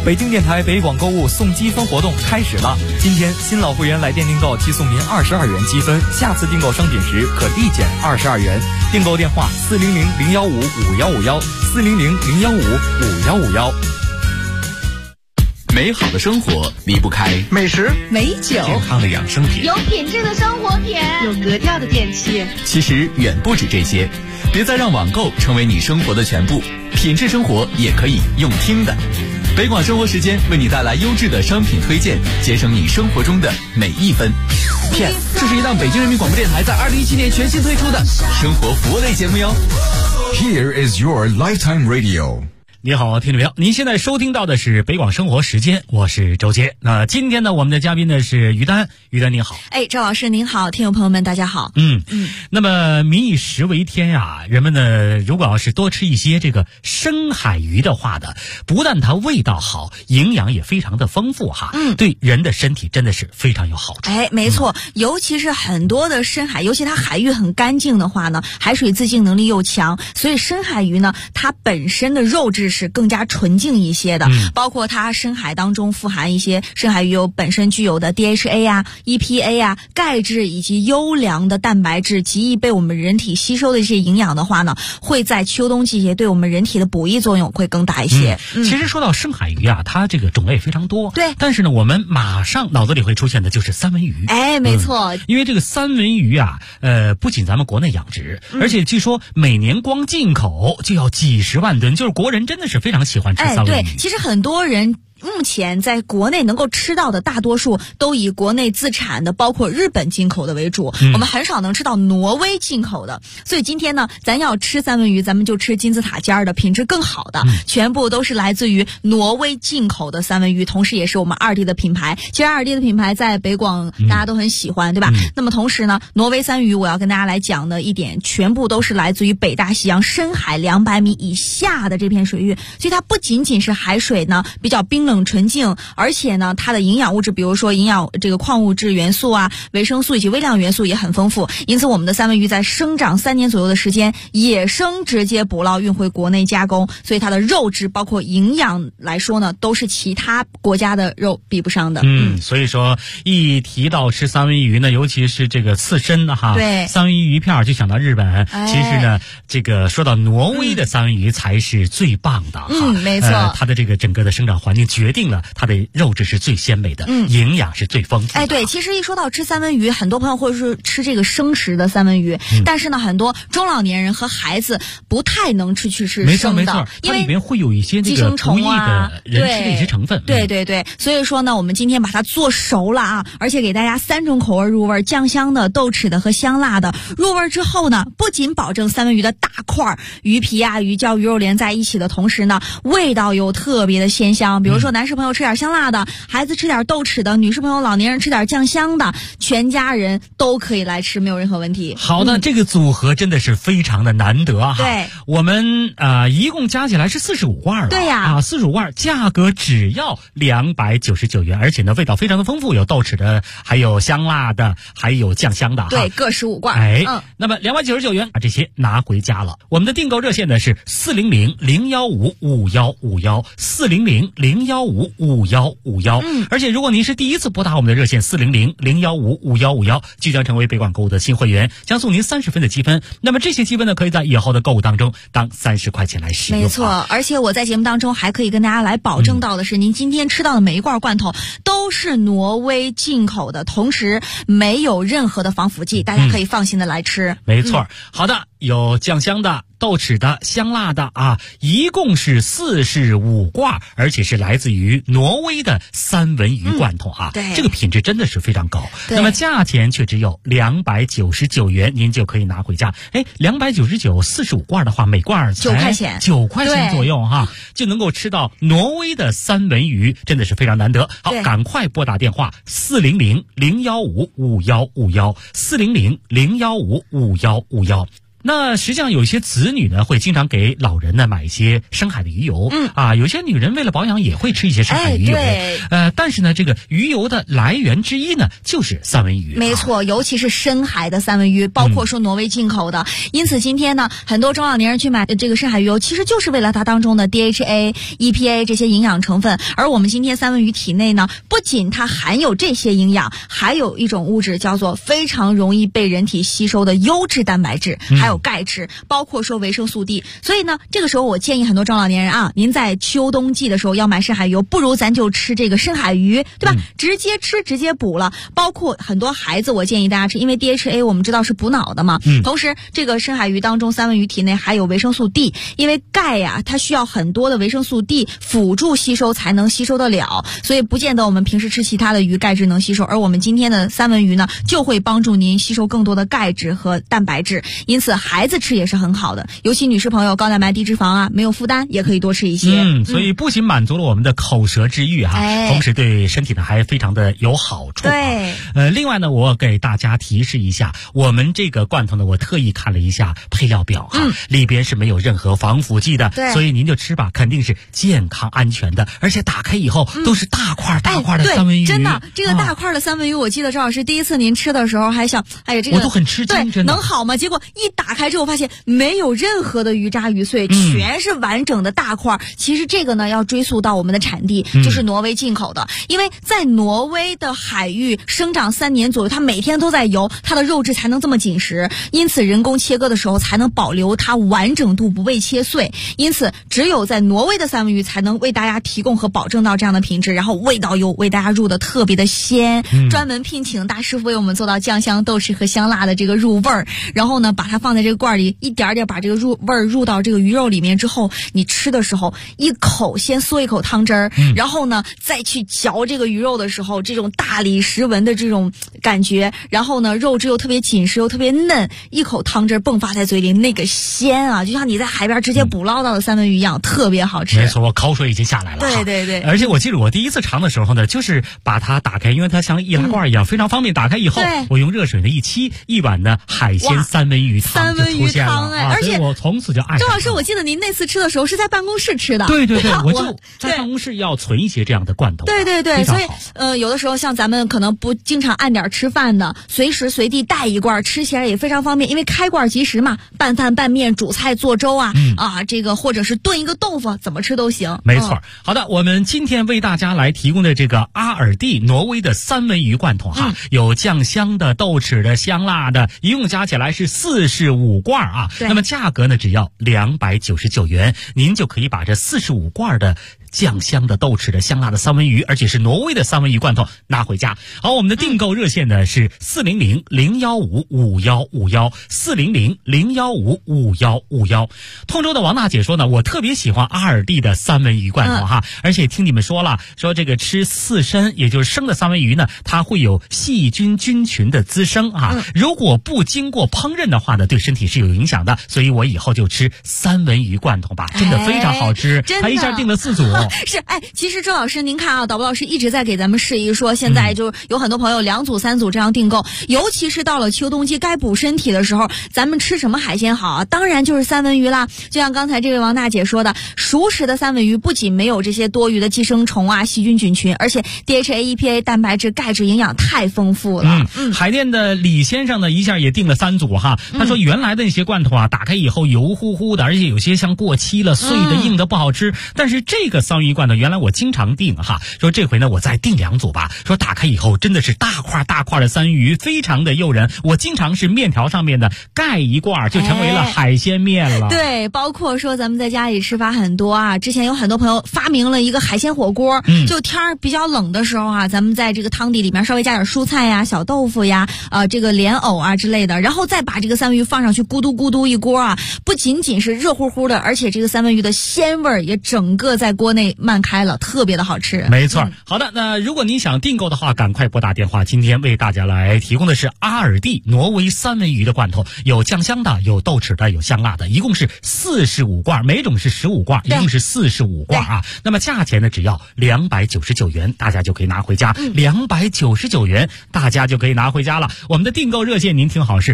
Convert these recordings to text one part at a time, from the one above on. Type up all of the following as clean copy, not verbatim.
北京电台北广购物送积分活动开始了，今天新老会员来电订购即送您22元积分，下次订购商品时可立减22元。订购电话400-015-5151，400-015-5151。 美好的生活离不开美食、 美酒、 健康的养生品， 有品质的生活品， 有格调的电器。 其实远不止这些，别再让网购成为你生活的全部，品质生活也可以用听的。北广生活时间为你带来优质的商品推荐，节省你生活中的每一分。片，这是一档北京人民广播电台在2017年全新推出的生活服务类节目哟。 Here is your lifetime radio。 你好，听众朋友，您现在收听到的是北广生活时间，我是周杰。那今天呢，我们的嘉宾呢是于丹，于丹您好。 周老师您好，听众朋友们大家好。 那么民以食为天呀，人们呢如果要是多吃一些这个深海鱼的话的，不但它味道好，营养也非常的丰富哈，对人的身体真的是非常有好处。 没错，尤其是很多的深海，尤其它海域很干净的话呢，海水自净能力又强，所以深海鱼呢，它本身的肉质是更加纯净一些的，包括它深海当中富含一些深海鱼油本身具有的 DHA 啊、EPA 啊、钙质以及优良的蛋白质，极易被我们人体吸收的这些营养的话呢，会在秋冬季节对我们人体的补益作用会更大一些。 其实说到深海鱼啊，它这个种类非常多， 对， 但是呢，我们马上脑子里会出现的就是三文鱼。 没错， 因为这个三文鱼啊，不仅咱们国内养殖，而且据说每年光进口就要几十万吨，就是国人真的是非常喜欢吃三文鱼。 对，其实很多人目前在国内能够吃到的大多数都以国内自产的，包括日本进口的为主，我们很少能吃到挪威进口的。所以今天呢，咱要吃三文鱼，咱们就吃金字塔尖的，品质更好的，全部都是来自于挪威进口的三文鱼，同时也是我们2D的品牌。其实2D的品牌在北广大家都很喜欢，对吧？那么同时呢，挪威三文鱼我要跟大家来讲的一点，全部都是来自于北大西洋深海200米以下的这片水域，所以它不仅仅是海水呢比较冰冷纯净，而且呢它的营养物质，比如说这个矿物质元素啊、维生素以及微量元素也很丰富，因此我们的三文鱼在生长3年左右的时间野生直接捕捞运回国内加工，所以它的肉质包括营养来说呢，都是其他国家的肉比不上的。 所以说一提到吃三文鱼呢，尤其是这个刺身的哈， 对， 三文鱼片就想到日本。其实呢，这个说到挪威的三文鱼才是最棒的哈。 没错， 它的这个整个的生长环境决定了它的肉质是最鲜美的，营养是最丰富的。 对，其实一说到吃三文鱼，很多朋友会是吃这个生食的三文鱼，但是呢，很多中老年人和孩子不太能去吃生的， 没错，因为里面会有一些这个不易的人吃的一些成分。 对，所以说呢，我们今天把它做熟了啊，而且给大家3种口味入味，酱香的、豆豉的和香辣的。入味之后呢，不仅保证三文鱼的大块鱼皮啊、鱼胶、鱼肉连在一起的同时呢，味道又特别的鲜香。比如说男士朋友吃点香辣的，孩子吃点豆豉的，女士朋友、老年人吃点酱香的，全家人都可以来吃，没有任何问题。 好的，这个组合真的是非常的难得哈。 对， 我们一共加起来是45罐了。 对呀 ，45罐价格只要299元，而且呢味道非常的丰富，有豆豉的，还有香辣的，还有酱香的哈。 对，各15罐。 那么299元把这些拿回家了。我们的订购热线呢是400-015-5151，400-015-5151。而且如果您是第一次拨打我们的热线400-015-5151，即将成为北广购物的新会员，将送您30分的积分。那么这些积分呢，可以在以后的购物当中当30块钱来使用。 没错，而且我在节目当中还可以跟大家来保证到的是，您今天吃到的每一罐罐头都是挪威进口的，同时没有任何的防腐剂，大家可以放心的来吃。 没错，好的，有酱香的、豆豉的、香辣的啊，一共是45罐，而且是来自于挪威的三文鱼罐头啊。 对， 这个品质真的是非常高。那么价钱却只有299元，您就可以拿回家。299 45罐的话，每罐才9块钱左右哈，就能够吃到挪威的三文鱼，真的是非常难得。好，赶快拨打电话400-015-5151，400-015-5151。 那实际上有些子女呢会经常给老人呢买一些深海的鱼油，有些女人为了保养也会吃一些深海鱼油，但是呢这个鱼油的来源之一呢就是三文鱼， 没错，尤其是深海的三文鱼，包括说挪威进口的，因此今天呢很多中老年人去买这个深海鱼油，其实就是为了它当中的 DHA、EPA 这些营养成分。而我们今天三文鱼体内呢，不仅它含有这些营养，还有一种物质叫做非常容易被人体吸收的优质蛋白质，还有钙质，包括说维生素 D。所以呢，这个时候我建议很多中老年人啊，您在秋冬季的时候要买深海鱼油，不如咱就吃这个深海鱼，对吧？直接吃直接补了。包括很多孩子，我建议大家吃，因为 DHA 我们知道是补脑的嘛。同时这个深海鱼当中，三文鱼体内还有维生素 D， 因为钙呀，它需要很多的维生素 D 辅助吸收才能吸收得了，所以不见得我们平时吃其他的鱼钙质能吸收，而我们今天的三文鱼呢，就会帮助您吸收更多的钙质和蛋白质，因此孩子吃也是很好的，尤其女士朋友高蛋白低脂肪啊，没有负担也可以多吃一些。所以不仅满足了我们的口舌之欲同时对身体呢还非常的有好处。 对， 另外呢，我给大家提示一下，我们这个罐头呢，我特意看了一下配料表里边是没有任何防腐剂的，所以您就吃吧，肯定是健康安全的，而且打开以后都是大块大块的三文鱼。 真的，这个大块的三文鱼，我记得赵老师第一次您吃的时候还想，这个我都很吃惊，真的能好吗？结果一打开之后发现没有任何的鱼渣鱼碎，全是完整的大块。其实这个呢要追溯到我们的产地，就是挪威进口的，因为在挪威的海域生长3年左右，它每天都在游，它的肉质才能这么紧实，因此人工切割的时候才能保留它完整度不被切碎，因此只有在挪威的三文鱼才能为大家提供和保证到这样的品质，然后味道又为大家入的特别的鲜，专门聘请大师傅为我们做到酱香豆豉和香辣的这个入味儿，然后呢把它放在这个罐里，一点点把这个味儿入到这个鱼肉里面之后，你吃的时候一口先嗦一口汤汁儿，然后呢再去嚼这个鱼肉的时候，这种大理石纹的这种感觉，然后呢肉质又特别紧实又特别嫩，一口汤汁迸发在嘴里，那个鲜啊，就像你在海边直接捕捞到的三文鱼一样，特别好吃。 没错，我口水已经下来了。 对对对， 而且我记得我第一次尝的时候呢，就是把它打开，因为它像易拉罐一样，非常方便。打开以后，我用热水呢一沏，一碗呢海鲜三文鱼汤就出现了。 而且我从此就爱上了。 周老师，我记得您那次吃的时候是在办公室吃的。 对对对，我就在办公室要存一些这样的罐头。 对对对，所以有的时候像咱们可能不经常按点吃饭的，随时随地带一罐，吃起来也非常方便，因为开罐即食嘛，拌饭拌面煮菜做粥这个或者是炖一个豆腐，怎么吃都行。 没错。好的，我们今天为大家来提供的这个阿尔蒂挪威的三文鱼罐头有酱香的、豆豉的、香辣的，一共加起来是45罐那么价格呢只要299元，您就可以把这45罐的酱香的、豆豉的、香辣的三文鱼，而且是挪威的三文鱼罐头拿回家。好，我们的订购热线呢是400-015-5151 400-015-5151。通州的王大姐说呢，我特别喜欢阿尔蒂的三文鱼罐头而且听你们说了，说这个吃刺身，也就是生的三文鱼呢，它会有细菌菌群的滋生如果不经过烹饪的话呢，对身体是有影响的，所以我以后就吃三文鱼罐头吧，真的非常好吃。他一下订了4组。 是，其实周老师您看导播老师一直在给咱们示意说，现在就有很多朋友2组3组这样订购，尤其是到了秋冬季该补身体的时候，咱们吃什么海鲜好当然就是三文鱼啦。就像刚才这位王大姐说的，熟食的三文鱼不仅没有这些多余的寄生虫细菌菌群，而且 DHA、EPA 蛋白质、钙质营养太丰富了。 海淀的李先生呢一下也订了3组他说原来的那些罐头打开以后油乎乎的，而且有些像过期了，碎的硬的不好吃，但是这个三文鱼罐头原来我经常订说这回呢我再订2组吧，说打开以后真的是大块大块的三文鱼，非常的诱人，我经常是面条上面的盖一罐就成为了海鲜面了。 对，包括说咱们在家里吃法很多之前有很多朋友发明了一个海鲜火锅，就天儿比较冷的时候咱们在这个汤底里面稍微加点蔬菜呀、小豆腐呀、这个莲藕之类的，然后再把这个三文鱼放上去，咕嘟咕嘟一锅不仅仅是热乎乎的，而且这个三文鱼的鲜味也整个在锅内内漫开了，特别的好吃。 没错。好的，那如果您想订购的话，赶快拨打电话。今天为大家来提供的是阿尔蒂挪威三文鱼的罐头，有酱香的，有豆豉的，有香辣的，一共是45罐，每种是15罐，一共是45罐啊。那么价钱呢，只要299元，大家就可以拿回家。299元，大家就可以拿回家了。我们的订购热线您听好，是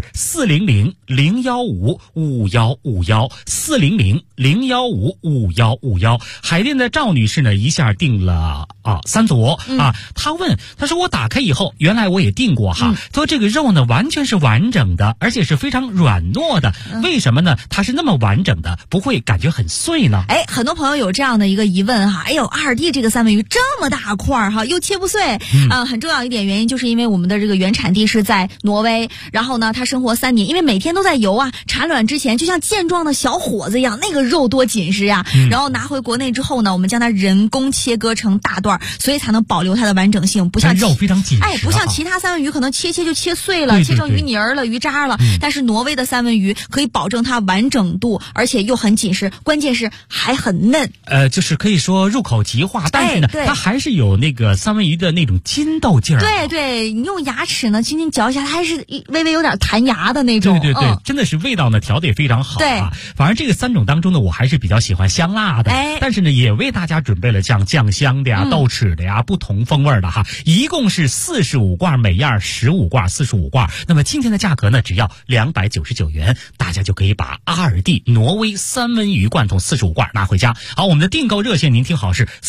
400-015-5151，400-015-5151。海淀的赵女士呢，一下订了3组啊。她说我打开以后，原来我也订过哈，说这个肉呢完全是完整的，而且是非常软糯的。为什么呢？它是那么完整的，不会感觉很碎呢？ 很多朋友有这样的一个疑问哈，阿尔蒂这个三文鱼这么大块哈，又切不碎很重要一点原因就是因为我们的这个原产地是在挪威，然后呢，它生活3年，因为每天都在游啊，产卵之前就像健壮的小伙子一样，那个肉多紧实呀。然后拿回国内之后呢，我们将它人工切割成大段，所以才能保留它的完整性，不像肉非常紧实， 不像其他三文鱼可能切就切碎了，切成鱼泥了、鱼渣了。但是挪威的三文鱼可以保证它完整度，而且又很紧实，关键是还很嫩。 就是可以说入口即化，但是呢，它还是有那个三文鱼的那种筋斗劲儿。 对，你用牙齿呢轻轻嚼一下，它还是微微有点弹牙的那种。 对，真的是味道呢调得也非常好啊。反正这个3种当中呢，我还是比较喜欢香辣的，但是呢，也为大家准备了像酱香的呀、豆豉的呀，不同风味的哈，一共是45罐，每样15罐，45罐。那么今天的价格呢，只要299元，大家就可以把阿尔蒂挪威三文鱼罐头45罐拿回家。好，我们的订购热线您听好，是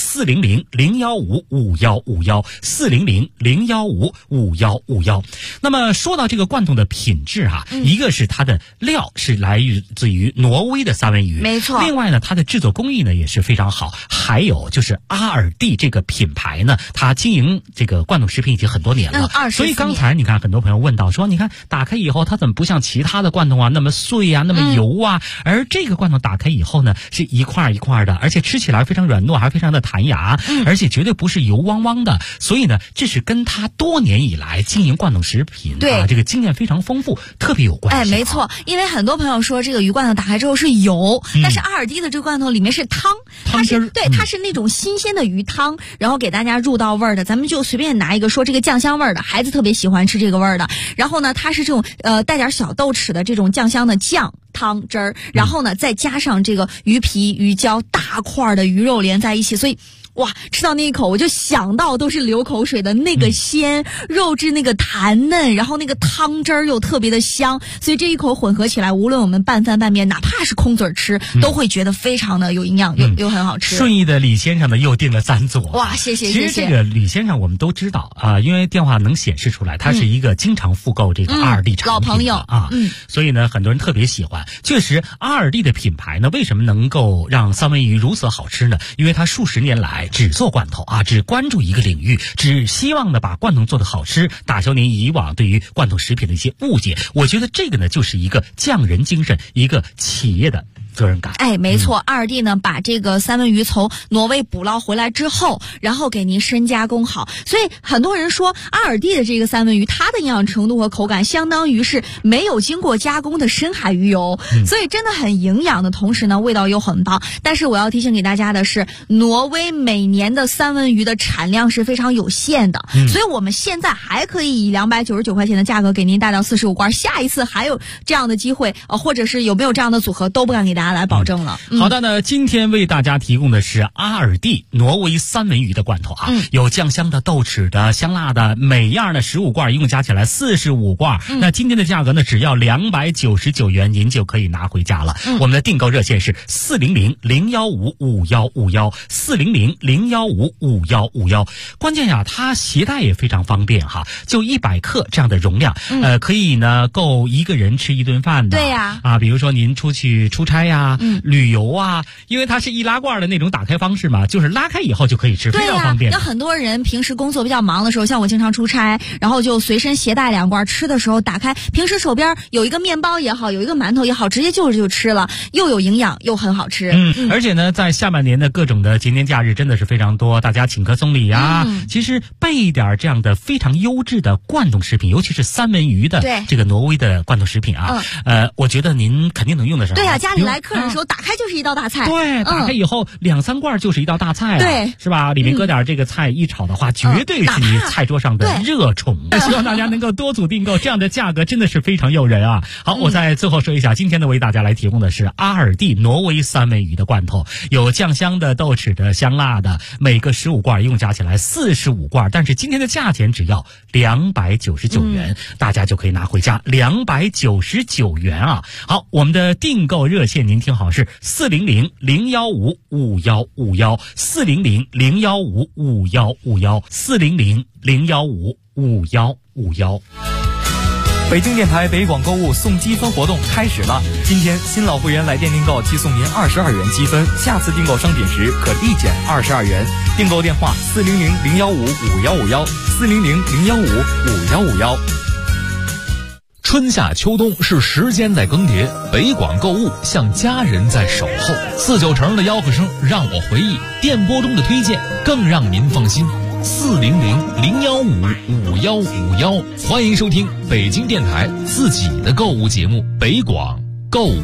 400-015-5151，400-015-5151。那么说到这个罐头的品质一个是它的料是来自于挪威的三文鱼， 没错。 另外呢，它的制作工艺呢也是非常好。还有就是阿尔蒂这个品牌呢，它经营这个罐头食品已经很多年了，所以刚才你看很多朋友问到说，你看打开以后它怎么不像其他的罐头那么碎那么油而这个罐头打开以后呢，是一块一块的，而且吃起来非常软糯，还非常的弹牙，而且绝对不是油汪汪的。所以呢，这是跟它多年以来经营罐头食品这个经验非常丰富，特别有关系。 没错，因为很多朋友说这个鱼罐头打开之后是油，但是阿尔蒂的这个罐头里面是汤汁，它是那种新鲜的鱼汤，然后给大家入到味儿的。咱们就随便拿一个说这个酱香味儿的，孩子特别喜欢吃这个味儿的。然后呢，它是这种带点小豆豉的这种酱香的酱汤汁儿，然后呢再加上这个鱼皮、鱼胶大块的鱼肉连在一起，所以哇，吃到那一口我就想到都是流口水的那个鲜，肉质那个弹嫩，然后那个汤汁儿又特别的香，所以这一口混合起来，无论我们拌饭拌面，哪怕是空嘴吃，都会觉得非常的有营养，又很好吃。 顺义的李先生呢又订了3组。 哇，谢谢。 其实这个李先生我们都知道因为电话能显示出来，他是一个经常复购这个阿尔蒂产品老朋友所以呢很多人特别喜欢。确实阿尔蒂的品牌呢为什么能够让三文鱼如此好吃呢？因为它数十年来只做罐头只关注一个领域，只希望呢把罐头做得好吃，打消您以往对于罐头食品的一些误解。我觉得这个呢就是一个匠人精神，一个企业的责任感。 没错，阿尔蒂呢把这个三文鱼从挪威捕捞回来之后，然后给您深加工好，所以很多人说阿尔蒂的这个三文鱼，它的营养程度和口感相当于是没有经过加工的深海鱼油，所以真的很营养的同时呢，味道又很棒。但是我要提醒给大家的是，挪威每年的三文鱼的产量是非常有限的，所以我们现在还可以以299块钱的价格给您带到45罐，下一次还有这样的机会或者是有没有这样的组合都不敢给大家来保证了。 好的呢，今天为大家提供的是阿尔蒂挪威三文鱼的罐头有酱香的、豆豉的、香辣的，每样呢15罐，一共加起来45罐。那今天的价格呢只要299元，您就可以拿回家了。我们的订购热线是400-015-5151，400-015-5151。关键它携带也非常方便就100克这样的容量，可以呢够一个人吃一顿饭的。 对呀比如说您出去出差旅游因为它是易拉罐的那种打开方式嘛，就是拉开以后就可以吃，非常方便。 那很多人平时工作比较忙的时候，像我经常出差，然后就随身携带2罐，吃的时候打开，平时手边有一个面包也好，有一个馒头也好，直接就吃了，又有营养又很好吃。 而且呢在下半年的各种的节年假日真的是非常多，大家请客送礼其实备一点这样的非常优质的罐头食品，尤其是三文鱼的这个挪威的罐头食品我觉得您肯定能用得上。 对家里来来客人的时候，打开就是一道大菜。 对，打开以后2、3罐就是一道大菜了， 对， 是吧？里面搁点这个菜一炒的话，绝对是你菜桌上的热宠。希望大家能够多组订购，这样的价格真的是非常诱人啊！好，我在最后说一下，今天呢为大家来提供的是阿尔蒂挪威三文鱼的罐头，有酱香的、豆豉的、香辣的，每个15罐，一共加起来45罐，但是今天的价钱只要299元，大家就可以拿回家，299元啊！好，我们的订购热线您听好，是400-015-5151，400-015-5151，400-015-5151。 北京电台北广购物送积分活动开始了，今天新老会员来电订购即送您22元积分，下次订购商品时可立减22元。订购电话400-015-5151，400-015-5151。 春夏秋冬是时间在更迭，北广购物像家人在守候。4-9成的吆喝声让我回忆，电波中的推荐更让您放心。400-015-5151，欢迎收听北京电台自己的购物节目《北广购物》。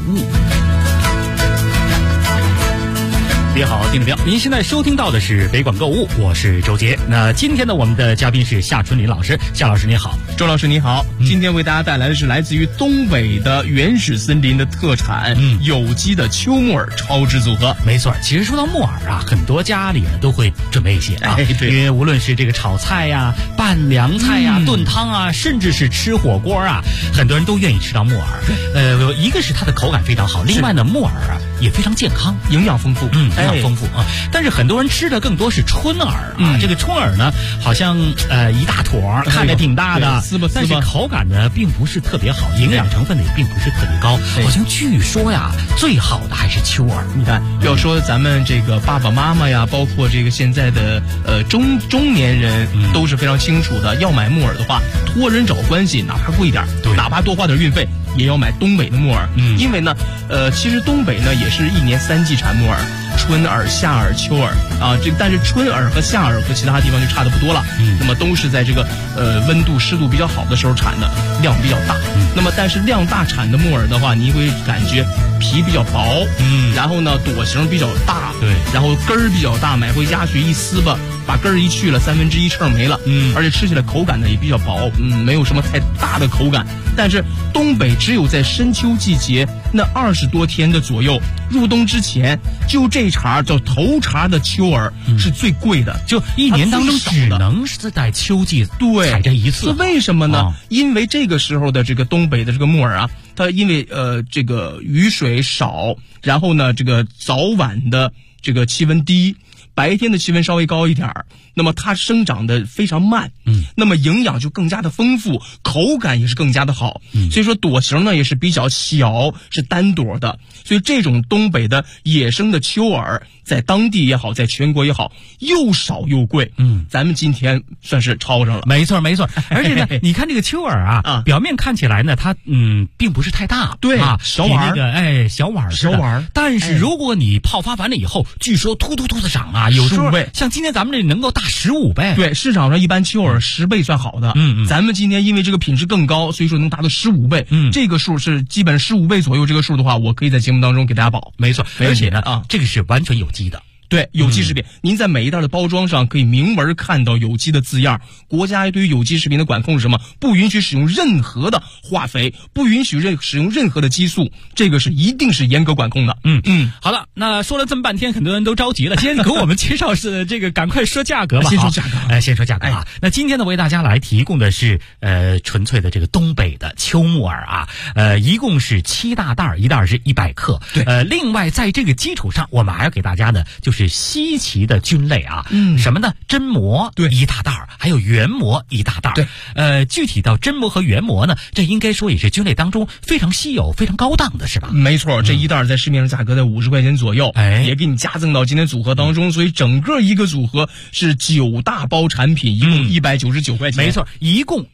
别好，定标。您现在收听到的是北广购物，我是周杰。那今天呢，我们的嘉宾是夏春林老师。夏老师你好。 周老师你好。今天为大家带来的是来自于东北的原始森林的特产，有机的秋木耳超值组合。 没错，其实说到木耳啊，很多家里呢都会准备一些啊， 对， 因为无论是这个炒菜呀、拌凉菜呀、炖汤啊，甚至是吃火锅啊，很多人都愿意吃到木耳。一个是它的口感非常好，另外呢，木耳啊也非常健康， 营养丰富。 营养丰富啊。但是很多人吃的更多是春耳啊，这个春耳呢，好像一大坨，看着挺大的，但是口感呢并不是特别好，营养成分呢也并不是特别高。好像据说呀，最好的还是秋耳。 你看，要说咱们这个爸爸妈妈呀，包括这个现在的中年人都是非常清楚的，要买木耳的话，托人找关系，哪怕贵点，哪怕多花点运费，也要买东北的木耳。因为呢，其实东北呢也是1年3季产木耳。春耳、夏耳、秋耳啊，但是春耳和夏耳和其他地方就差的不多了。那么都是在这个温度湿度比较好的时候产的，量比较大。那么但是量大产的木耳的话，你会感觉皮比较薄，然后呢朵形比较大， 对， 然后根儿比较大，买回家去一撕吧，把根儿一去了1/3秤没了，而且吃起来口感呢也比较薄，没有什么太大的口感。但是东北只有在深秋季节那20多天的左右，入冬之前，就这茬叫头茬的秋耳是最贵的， 就一年当中只能是在秋季采这一次。 为什么呢？因为这个时候的这个东北的这个木耳啊，它因为这个雨水少，然后呢这个早晚的这个气温低，白天的气温稍微高一点儿，那么它生长的非常慢，那么营养就更加的丰富，口感也是更加的好，所以说朵形呢也是比较小，是单朵的，所以这种东北的野生的秋耳，在当地也好，在全国也好，又少又贵，咱们今天算是超上了。 没错没错，而且呢，你看这个秋耳啊，表面看起来呢，它并不是太大， 对啊， 小碗儿， 小碗儿，但是如果你泡发完了以后，据说突突的长啊，有时候像今天咱们这能够大15倍。 对，市场上一般秋耳10倍算好的，咱们今天因为这个品质更高，所以说能达到15倍，这个数是基本15倍左右，这个数的话，我可以在节目当中给大家保。 没错，而且呢，这个是完全有机的。 对，有机食品，您在每一袋的包装上可以明文看到有机的字样。国家对于有机食品的管控是什么？不允许使用任何的化肥，不允许使用任何的激素，这个是一定是严格管控的。 好了，那说了这么半天，很多人都着急了。今天给我们介绍是这个，赶快说价格吧。 先说价格， 先说价格啊。那今天呢，为大家来提供的是纯粹的这个东北的秋木耳啊，一共是7大袋，一袋是100克。 对， 另外在这个基础上，我们还要给大家的就是稀奇的菌类啊，什么呢？真蘑对 1大袋，还有原蘑1大袋。 对， 具体到真蘑和原蘑呢，这应该说也是菌类当中非常稀有、非常高档的，是吧？ 没错，这一袋在市面上价格在50块钱左右，也给你加赠到今天组合当中，所以整个一个组合是9大包产品，一共199块钱。 没错，一共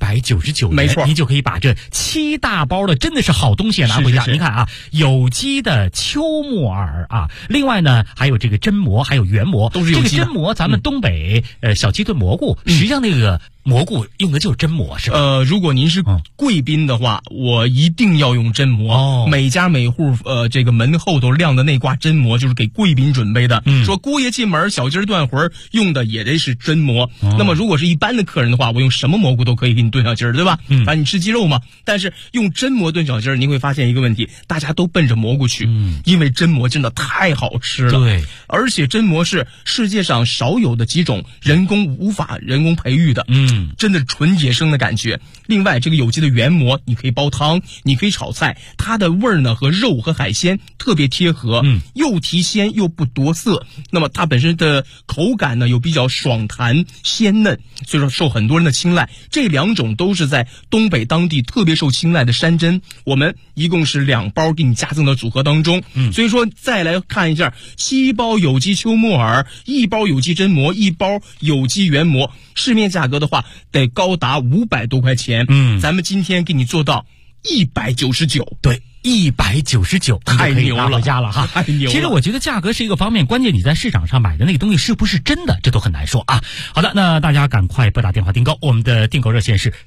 199元， 没错， 你就可以把这7大包的真的是好东西拿回家。您看啊，有机的秋木耳啊，另外呢还有这个真蘑，还有原蘑， 都是有机的。 这个真蘑，咱们东北小鸡炖蘑菇，实际上那个蘑菇用的就是真蘑是吧？ 如果您是贵宾的话，我一定要用真蘑。每家每户这个门后头亮的那挂真蘑就是给贵宾准备的。说姑爷进门，小鸡断魂用的也得是真蘑。那么如果是一般的客人的话，我用什么蘑菇都可以给你炖小鸡儿，对吧？反正你吃鸡肉嘛。但是用真蘑炖小鸡儿，您会发现一个问题，大家都奔着蘑菇去，因为真蘑真的太好吃了。 对， 而且真蘑是世界上少有的几种无法人工培育的，真的纯野生的感觉。另外，这个有机的原蘑，你可以煲汤，你可以炒菜，它的味儿呢和肉和海鲜特别贴合，又提鲜又不夺色。那么它本身的口感呢又比较爽弹鲜嫩，所以说受很多人的青睐。这2种都是在东北当地特别受青睐的山珍，我们一共是2包给你加赠到组合当中。所以说再来看一下，7包有机秋木耳，1包有机真蘑，1包有机原蘑，市面价格的话得高达500多块钱。咱们今天给你做到199。 对，199， 太牛了， 回家了哈， 太牛了。 其实我觉得价格是一个方面，关键你在市场上买的那个东西是不是真的，这都很难说啊。好的，那大家赶快拨打电话订购，我们的订购热线是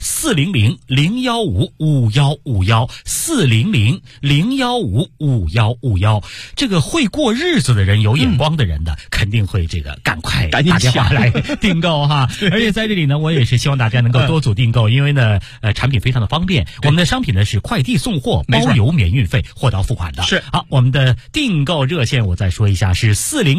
400-015-5151，400-015-5151。这个会过日子的人，有眼光的人的，肯定会这个赶快打电话来订购哈。而且在这里呢，我也是希望大家能够多组订购，因为呢，产品非常的方便。我们的商品呢是快递送货，包邮免运费，货到付款的。 是。 好，我们的订购热线我再说一下，是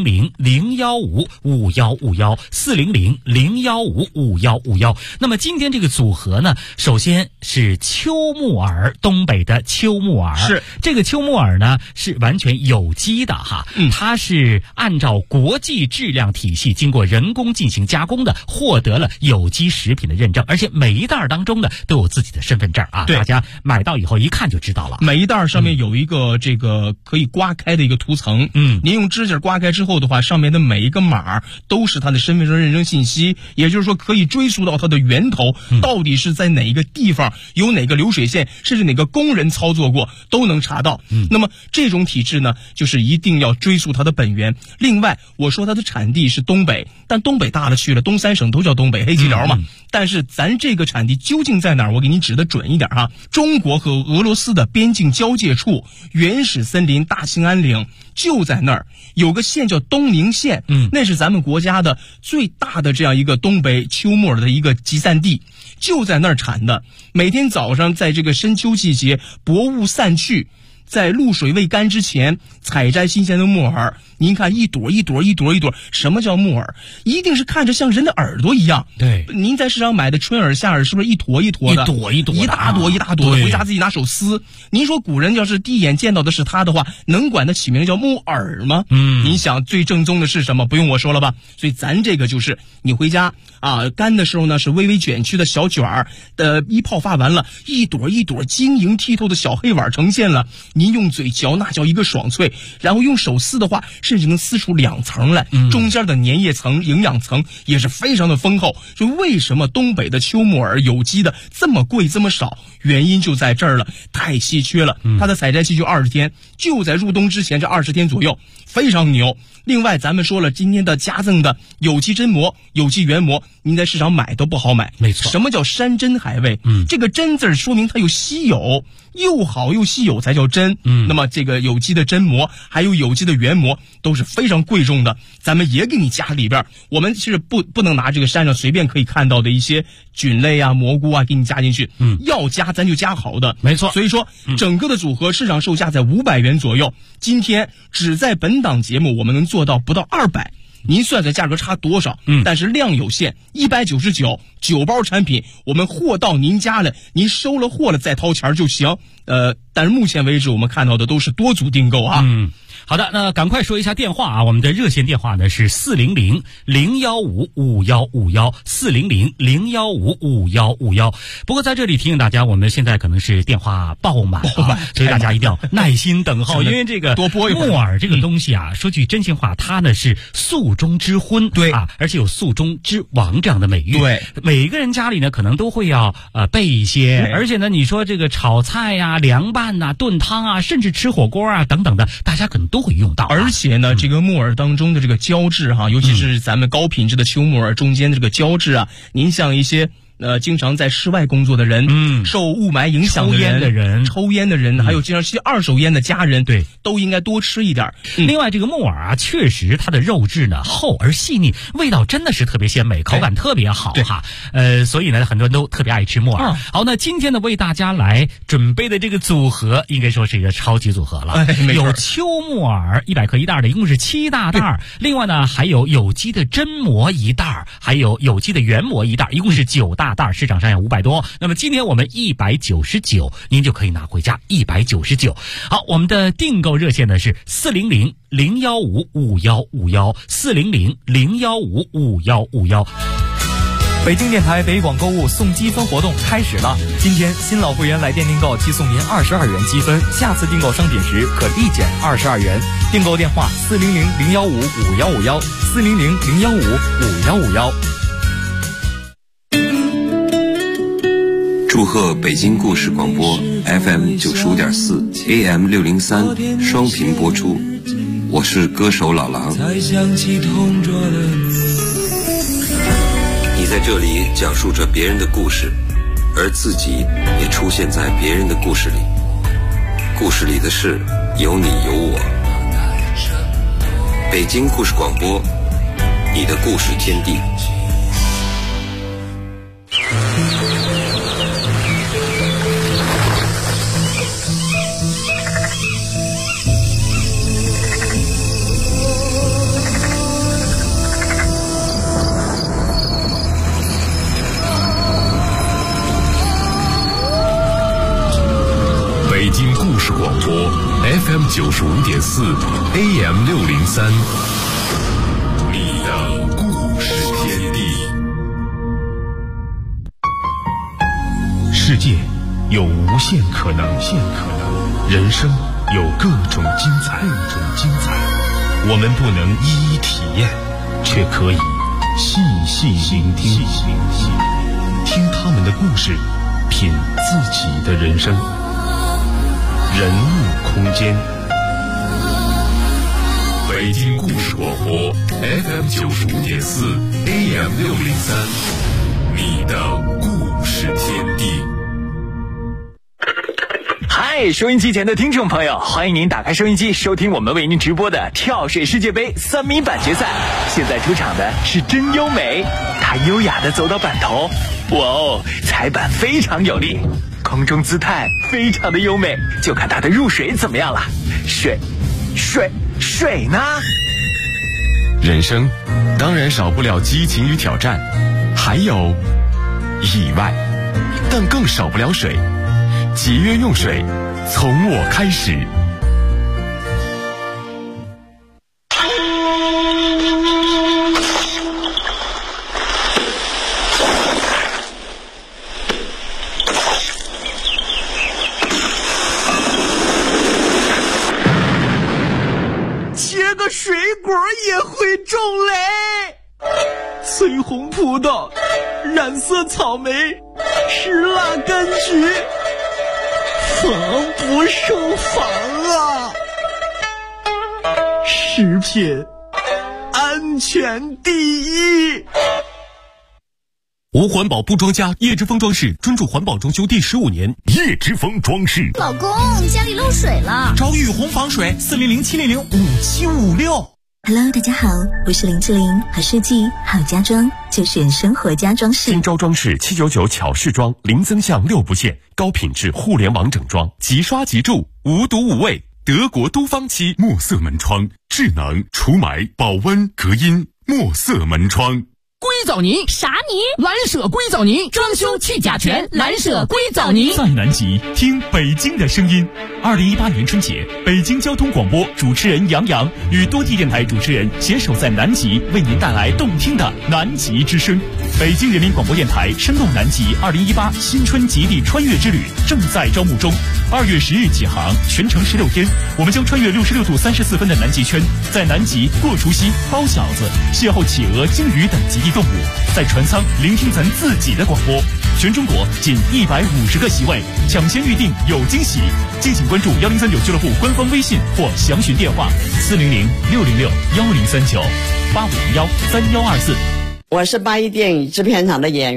400-015-5151，400-015-5151。那么今天这个组合呢，首先是秋木耳，东北的秋木耳。 是。 这个秋木耳呢是完全有机的哈，它是按照国际质量体系经过人工进行加工的，获得了有机食品的认证，而且每一袋当中呢都有自己的身份证啊，大家买到以后一看就知道了。 每一袋上面有一个这个可以刮开的一个涂层，您用指甲刮开之后的话，上面的每一个码都是它的身份证认证信息，也就是说可以追溯到它的源头，到底是在哪一个地方，有哪个流水线，甚至哪个工人操作过，都能查到。那么这种体制呢，就是一定要追溯它的本源。另外，我说它的产地是东北，但东北大了去了，东3省都叫东北，黑吉辽嘛。但是咱这个产地究竟在哪儿？我给你指的准一点哈。中国和俄罗斯的边境交界处，原始森林大兴安岭就在那儿，有个县叫东宁县，那是咱们国家的最大的这样一个东北秋木耳的一个集散地，就在那儿产的。每天早上在这个深秋季节，薄雾散去，在露水未干之前采摘新鲜的木耳。您看一朵一朵一朵一朵，什么叫木耳？一定是看着像人的耳朵一样。 对， 您在市场买的春耳夏耳是不是一坨一坨的， 一大朵一大朵的，回家自己拿手撕。您说古人要是第一眼见到的是它的话，能管它起名叫木耳吗？您想最正宗的是什么？不用我说了吧。所以咱这个就是你回家啊，干的时候呢是微微卷曲的小卷儿，一泡发完了，一朵一朵晶莹剔透的小黑碗呈现了。您用嘴嚼那叫一个爽脆，然后用手撕的话，甚至能撕出2层来，中间的粘液层、营养层也是非常的丰厚。所以为什么东北的秋木耳有机的这么贵这么少？原因就在这儿了，太稀缺了。它的采摘期就20天，就在入冬之前这20天左右，非常牛。另外咱们说了，今天的加赠的有机真蘑、有机原蘑，您在市场买都不好买。 没错。 什么叫山珍海味？这个真字说明它有稀有，又好又稀有才叫真。那么这个有机的真蘑还有有机的原蘑都是非常贵重的，咱们也给你加里边。我们其实不能拿这个山上随便可以看到的一些菌类啊、蘑菇啊给你加进去。要加咱就加好的。 没错。 所以说整个的组合市场售价在500元左右，今天只在本档节目我们能做到不到200。您算算价格差多少？但是量有限，199 9包产品，我们货到您家了，您收了货了再掏钱就行。但是目前为止我们看到的都是多组订购啊。 好的，那赶快说一下电话啊！我们的热线电话呢是400-015-5151，400-015-5151。不过在这里提醒大家，我们现在可能是电话爆满，所以大家一定要耐心等候，因为这个木耳这个东西啊，说句真心话，它呢是素中之荤， 对啊，而且有素中之王这样的美誉。 对， 每一个人家里呢可能都会要备一些，而且呢，你说这个炒菜呀、凉拌呐、炖汤啊，甚至吃火锅啊等等的，大家可能都会用到。 而且呢，这个木耳当中的这个胶质哈，尤其是咱们高品质的秋木耳中间的这个胶质啊，您像一些经常在室外工作的人，受雾霾影响的人，抽烟的人，还有经常吸二手烟的家人，对，都应该多吃一点。 另外，这个木耳啊，确实它的肉质呢厚而细腻，味道真的是特别鲜美，口感特别好哈。所以呢，很多人都特别爱吃木耳。好，那今天呢，为大家来准备的这个组合，应该说是一个超级组合了。有秋木耳100克一袋的，一共是7大袋。另外呢，还有有机的真蘑1袋，还有有机的原蘑1袋，一共是9大袋，市场上有500多。那么今天我们199，您就可以拿回家199。好，我们的订购热线呢是400-015-5151，400-015-5151。 北京电台北广购物送积分活动开始了，今天新老会员来电订购即送您22元积分，下次订购商品时可立减22元。订购电话400-015-5151，400-015-5151。 祝贺北京故事广播 FM 95.4 AM 603双频播出，我是歌手老狼。你在这里讲述着别人的故事，而自己也出现在别人的故事里。故事里的事有你有我。北京故事广播，你的故事天地。 北京故事广播 FM 95.4 AM 603，你的故事天地。世界有无限可能，人生有各种精彩。我们不能一一体验，却可以细细聆听，听他们的故事，品自己的人生。人物空间，北京故事广播 FM 95.4 AM 603，你的故事天地。 嗨，收音机前的听众朋友，欢迎您打开收音机，收听我们为您直播的跳水世界杯3米板决赛。现在出场的是真优美，她优雅地走到板头，哇哦，踩板非常有力，空中姿态非常的优美，就看她的入水怎么样了。水呢？ 人生当然少不了激情与挑战，还有意外，但更少不了水。节约用水，从我开始。 切个水果也会中雷，翠红葡萄，染色草莓，石蜡柑橘，防不胜防啊！食品安全第一。 无环保不装家，叶之峰装饰专注环保装修第15年。叶之峰装饰。 老公，家里漏水了， 找雨虹防水，400-700-5756。 Hello， 大家好，我是林志玲，好设计好家装就选生活家装饰。 新招装饰799巧饰装，零增项6不限，高品质互联网整装，即刷即住，无毒无味。德国都方漆墨色门窗，智能除霾、保温、隔音，墨色门窗。 硅藻泥啥泥？ 蓝舍硅藻泥，装修去甲醛，蓝舍硅藻泥。 在南极听北京的声音。2018年春节，北京交通广播主持人杨洋与多地电台主持人携手在南极，为您带来动听的南极之声。北京人民广播电台深入南极2018新春极地穿越之旅正在招募中，2月10日起航，全程16天，我们将穿越66度34分的南极圈，在南极过除夕、包饺子，邂逅企鹅、鲸鱼等极地动物，在船舱聆听咱自己的广播。全中国仅150个席位，抢先预定有惊喜。敬请关注1039俱乐部官方微信或详询电话400-606-1039 8501-3124。 我是81电影制片厂的演员。